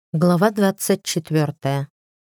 Глава 24.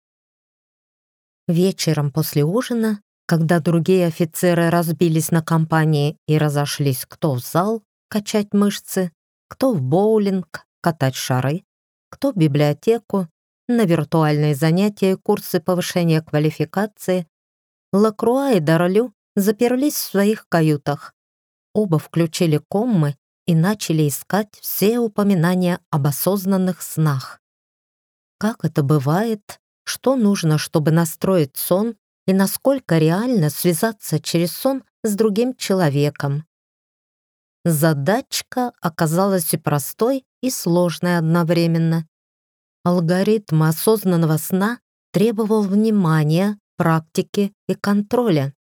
Вечером после ужина, когда другие офицеры разбились на компании и разошлись кто в зал качать мышцы, кто в боулинг катать шары, кто в библиотеку, на виртуальные занятия и курсы повышения квалификации, Лакруа и Даролю заперлись в своих каютах. Оба включили коммы и начали искать все упоминания об осознанных снах. Как это бывает, что нужно, чтобы настроить сон и насколько реально связаться через сон с другим человеком. Задачка оказалась и простой, и сложной одновременно. Алгоритм осознанного сна требовал внимания, практики и контроля.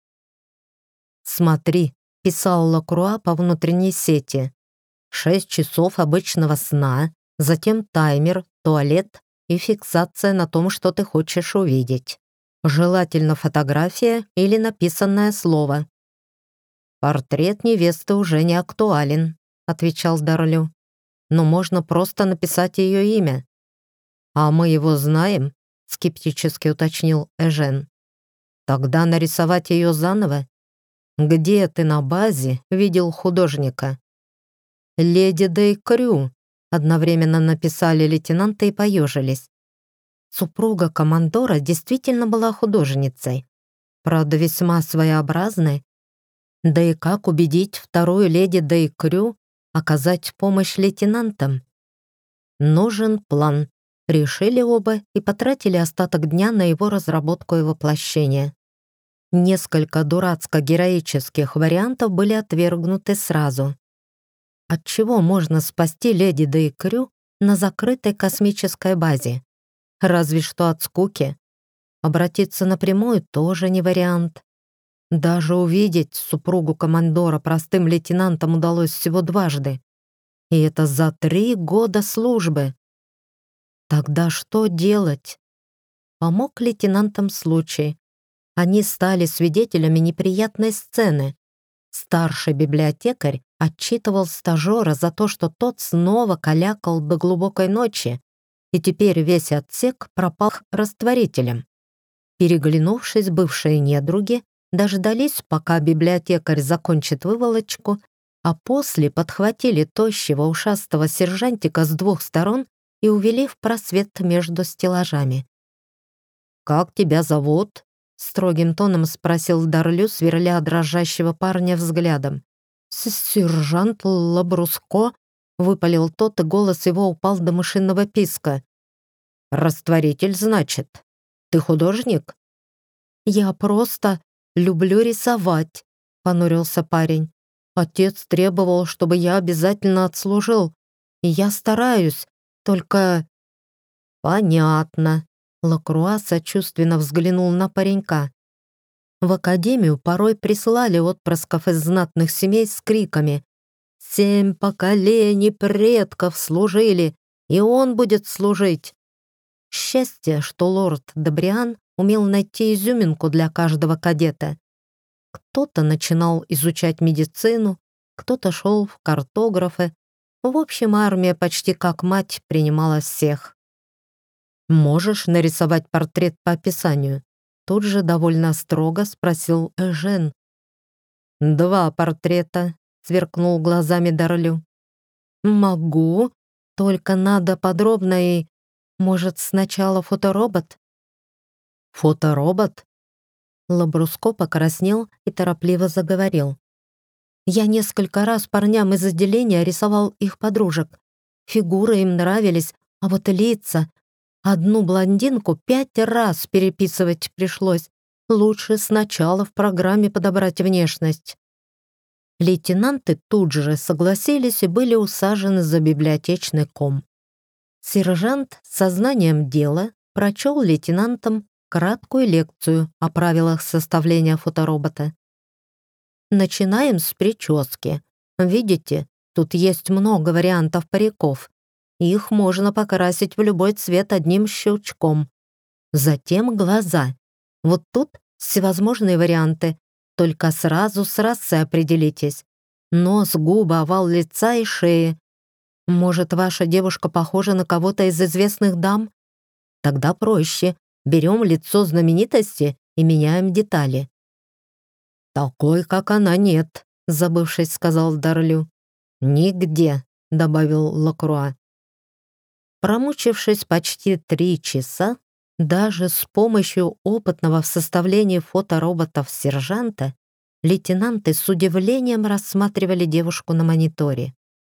«Смотри», — писал Лакруа по внутренней сети, 6 часов обычного сна, затем таймер, туалет и фиксация на том, что ты хочешь увидеть. Желательно фотография или написанное слово. «Портрет невесты уже не актуален», — отвечал Дарлю. «Но можно просто написать ее имя». «А мы его знаем?» — скептически уточнил Эжен. «Тогда нарисовать ее заново? Где ты на базе видел художника?» «Леди Дей Крю», — одновременно написали лейтенанты и поежились. Супруга командора действительно была художницей, правда, весьма своеобразной. Да и как убедить вторую леди Дей Крю оказать помощь лейтенантам? Нужен план. Решили оба и потратили остаток дня на его разработку и воплощение. Несколько дурацко-героических вариантов были отвергнуты сразу. От чего можно спасти леди Дей Крю на закрытой космической базе? Разве что от скуки. Обратиться напрямую тоже не вариант. Даже увидеть супругу командора простым лейтенантом удалось всего дважды. И это за 3 года службы. Тогда что делать? Помог лейтенантам случай. Они стали свидетелями неприятной сцены. Старший библиотекарь отчитывал стажера за то, что тот снова калякал до глубокой ночи, и теперь весь отсек пропал растворителем. Переглянувшись, бывшие недруги дождались, пока библиотекарь закончит выволочку, а после подхватили тощего ушастого сержантика с 2 сторон и увели в просвет между стеллажами. «Как тебя зовут?» — строгим тоном спросил Дарлю, сверля дрожащего парня взглядом. «Сержант Лабруско», — выпалил тот, и голос его упал до мышиного писка. «Растворитель, значит? Ты художник?» «Я просто люблю рисовать», — понурился парень. «Отец требовал, чтобы я обязательно отслужил, и я стараюсь, только...» «Понятно», — Лакруа сочувственно взглянул на паренька. В академию порой присылали отпрысков из знатных семей с криками: «7 поколений предков служили, и он будет служить!» Счастье, что лорд Добриан умел найти изюминку для каждого кадета. Кто-то начинал изучать медицину, кто-то шел в картографы. В общем, армия почти как мать принимала всех. «Можешь нарисовать портрет по описанию?» Тут же довольно строго спросил Эжен. «2 портрета», — сверкнул глазами Дарлю. «Могу, только надо подробно и... Может, сначала фоторобот?» «Фоторобот?» Лабруско покраснел и торопливо заговорил. «Я несколько раз парням из отделения рисовал их подружек. Фигуры им нравились, а вот лица... Одну блондинку 5 раз переписывать пришлось. Лучше сначала в программе подобрать внешность». Лейтенанты тут же согласились и были усажены за библиотечный ком. Сержант с сознанием дела прочел лейтенантам краткую лекцию о правилах составления фоторобота. Начинаем с прически. Видите, тут есть много вариантов париков. Их можно покрасить в любой цвет одним щелчком. Затем глаза. Вот тут всевозможные варианты, только сразу с расой определитесь. Нос, губы, овал лица и шеи. Может, ваша девушка похожа на кого-то из известных дам? Тогда проще. Берем лицо знаменитости и меняем детали». «Такой, как она, нет», — забывшись, сказал Дарлю. «Нигде», — добавил Лакруа. Промучившись почти 3 часа, даже с помощью опытного в составлении фотороботов сержанта, лейтенанты с удивлением рассматривали девушку на мониторе.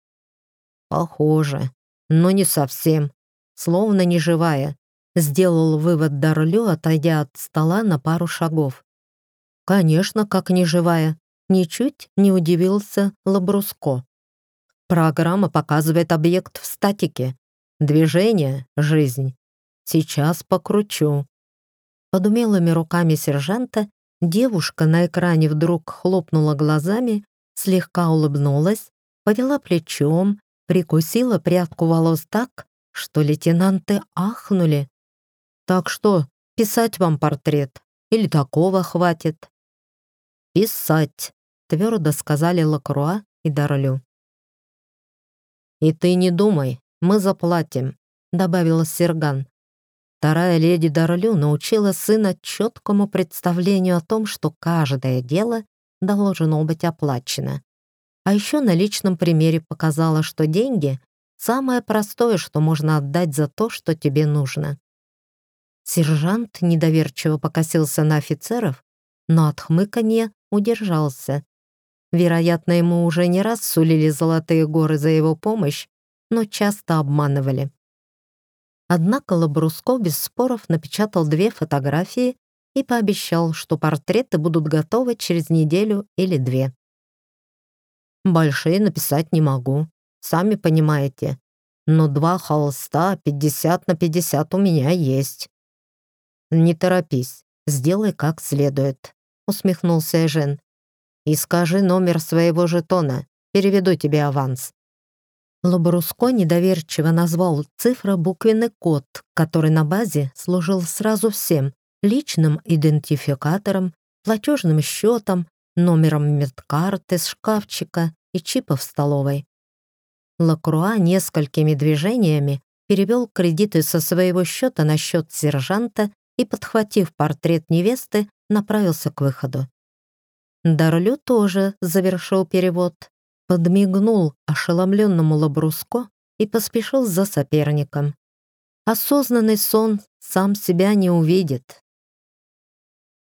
«Похоже, но не совсем, словно неживая», — сделал вывод Дарлю, отойдя от стола на пару шагов. «Конечно, как неживая», — ничуть не удивился Лабруско. «Программа показывает объект в статике. Движение — жизнь. Сейчас покручу». Под умелыми руками сержанта девушка на экране вдруг хлопнула глазами, слегка улыбнулась, повела плечом, прикусила прядку волос так, что лейтенанты ахнули. «Так что, писать вам портрет? Или такого хватит?» «Писать», — твердо сказали Лакруа и Дарлю. «И ты не думай, мы заплатим», — добавила Серган. Вторая леди Дарлю научила сына четкому представлению о том, что каждое дело должно быть оплачено. А еще на личном примере показала, что деньги — самое простое, что можно отдать за то, что тебе нужно. Сержант недоверчиво покосился на офицеров, но от хмыканья удержался. Вероятно, ему уже не раз сулили золотые горы за его помощь, но часто обманывали. Однако Лабруско без споров напечатал 2 фотографии и пообещал, что портреты будут готовы через неделю или 2. «Большие написать не могу, сами понимаете, но 2 холста 50 на 50 у меня есть». «Не торопись, сделай как следует», — усмехнулся Эжен. «И скажи номер своего жетона, переведу тебе аванс». Лабруско недоверчиво назвал цифро-буквенный код, который на базе служил сразу всем: личным идентификатором, платежным счетом, номером медкарты с шкафчика и чипа в столовой. Лакруа несколькими движениями перевел кредиты со своего счета на счет сержанта и, подхватив портрет невесты, направился к выходу. Дарлю тоже завершил перевод, подмигнул ошеломленному Лабруско и поспешил за соперником. Осознанный сон сам себя не увидит.